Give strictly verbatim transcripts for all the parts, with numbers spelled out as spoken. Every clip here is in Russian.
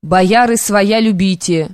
Бояры своя любите,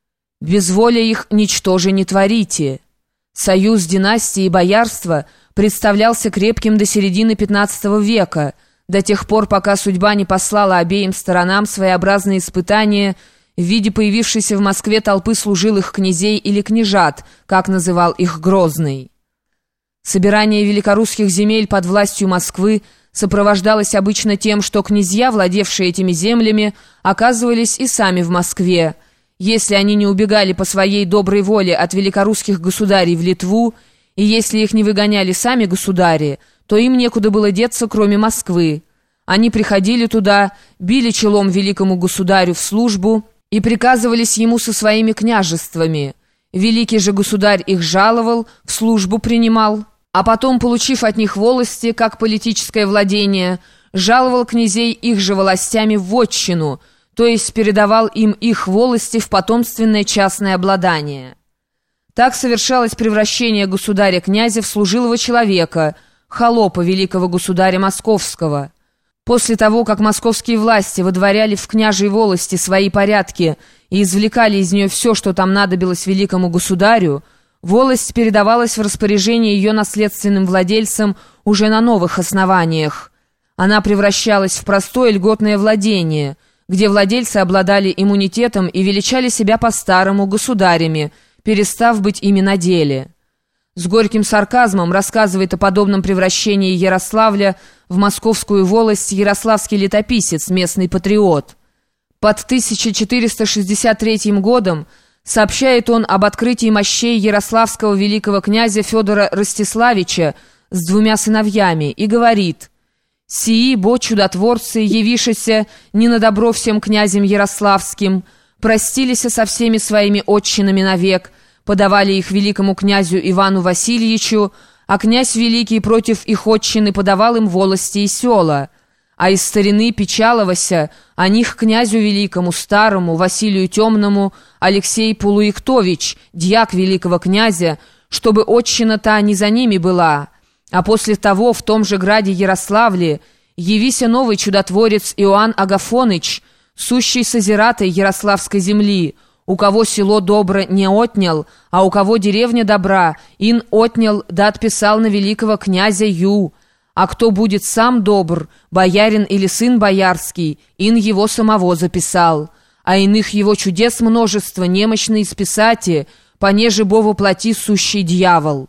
без воли их ничтоже не творите. Союз династии и боярства представлялся крепким до середины пятнадцатого века, до тех пор, пока судьба не послала обеим сторонам своеобразные испытания в виде появившейся в Москве толпы служилых князей или княжат, как называл их Грозный. Собирание великорусских земель под властью Москвы сопровождалось обычно тем, что князья, владевшие этими землями, оказывались и сами в Москве. Если они не убегали по своей доброй воле от великорусских государей в Литву, и если их не выгоняли сами государи, то им некуда было деться, кроме Москвы. Они приходили туда, били челом великому государю в службу и приказывались ему со своими княжествами. Великий же государь их жаловал, в службу принимал, а потом, получив от них волости, как политическое владение, жаловал князей их же властями в вотчину, то есть передавал им их волости в потомственное частное обладание. Так совершалось превращение государя-князя в служилого человека, холопа великого государя Московского. После того, как московские власти выдворяли в княжьей волости свои порядки и извлекали из нее все, что там надобилось великому государю, волость передавалась в распоряжение ее наследственным владельцам уже на новых основаниях. Она превращалась в простое льготное владение, где владельцы обладали иммунитетом и величали себя по-старому государями, перестав быть ими на деле. С горьким сарказмом рассказывает о подобном превращении Ярославля в московскую волость ярославский летописец, местный патриот. Под тысяча четыреста шестьдесят третьим годом сообщает он об открытии мощей ярославского великого князя Федора Ростиславича с двумя сыновьями и говорит: «Сии, бо чудотворцы, явишися не на добро всем князям ярославским, простилися со всеми своими отчинами навек, подавали их великому князю Ивану Васильевичу, а князь великий против их отчины подавал им волости и села. А из старины печаловася о них князю великому, старому, Василию Темному, Алексей Полуиктович, дьяк великого князя, чтобы отчина та не за ними была. А после того в том же граде Ярославле явися новый чудотворец Иоанн Агафоныч, сущий созиратой ярославской земли, у кого село добро не отнял, а у кого деревня добра, ин отнял, да отписал на великого князя Ю. А кто будет сам добр, боярин или сын боярский, ин его самого записал. А иных его чудес множество, немощные списати, понеже бо воплоти сущий дьявол».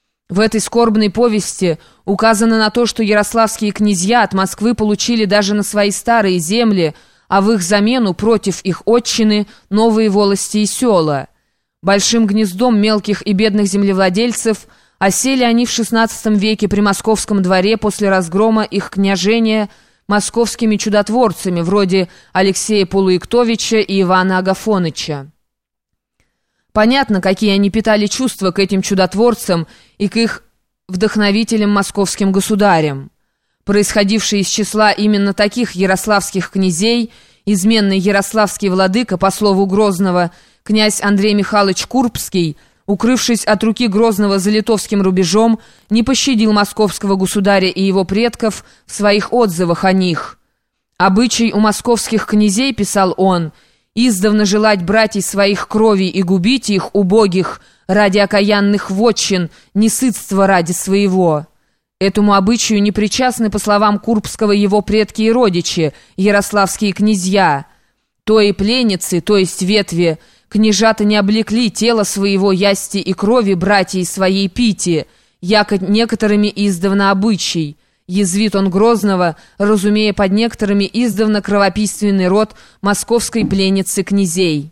В этой скорбной повести указано на то, что ярославские князья от Москвы получили даже на свои старые земли, а в их замену против их отчины новые волости и села. Большим гнездом мелких и бедных землевладельцев осели они в шестнадцатом веке при московском дворе после разгрома их княжения московскими чудотворцами вроде Алексея Полуиктовича и Ивана Агафоныча. Понятно, какие они питали чувства к этим чудотворцам и к их вдохновителям московским государям. Происходивший из числа именно таких ярославских князей, изменный ярославский владыка, по слову Грозного, князь Андрей Михайлович Курбский, укрывшись от руки Грозного за литовским рубежом, не пощадил московского государя и его предков в своих отзывах о них. «Обычай у московских князей, — писал он, — издавна желать братьев своих крови и губить их, убогих, ради окаянных вотчин, несытства ради своего». Этому обычаю не причастны, по словам Курбского, его предки и родичи, ярославские князья. То и пленницы, то есть ветви, княжата не облекли тело своего ясти и крови братьей своей пити, яко некоторыми издавна обычай. Язвит он Грозного, разумея под некоторыми издавна кровопийственный род московской пленницы князей.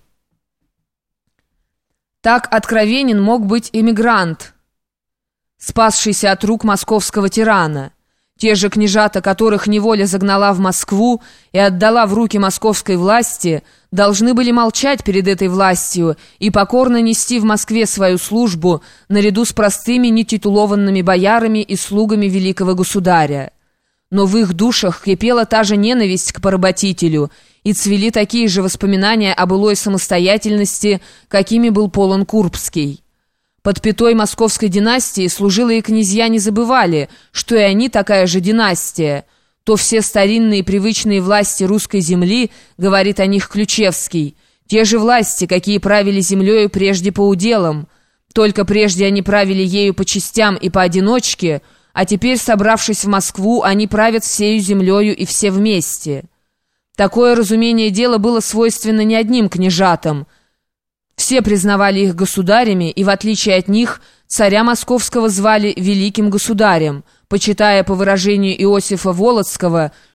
Так откровенен мог быть эмигрант, спасшийся от рук московского тирана. Те же княжата, которых неволя загнала в Москву и отдала в руки московской власти, должны были молчать перед этой властью и покорно нести в Москве свою службу наряду с простыми нетитулованными боярами и слугами великого государя. Но в их душах кипела та же ненависть к поработителю, и цвели такие же воспоминания о былой самостоятельности, какими был полон Курбский. Под пятой московской династии служилые князья не забывали, что и они такая же династия. то все старинные привычные власти русской земли, говорит о них Ключевский, те же власти, какие правили землею прежде по уделам, только прежде они правили ею по частям и поодиночке, а теперь, собравшись в Москву, они правят всею землею и все вместе. Такое разумение дела было свойственно не одним княжатам. Все признавали их государями, и, в отличие от них, царя московского звали великим государем, почитая, по выражению Иосифа Волоцкого,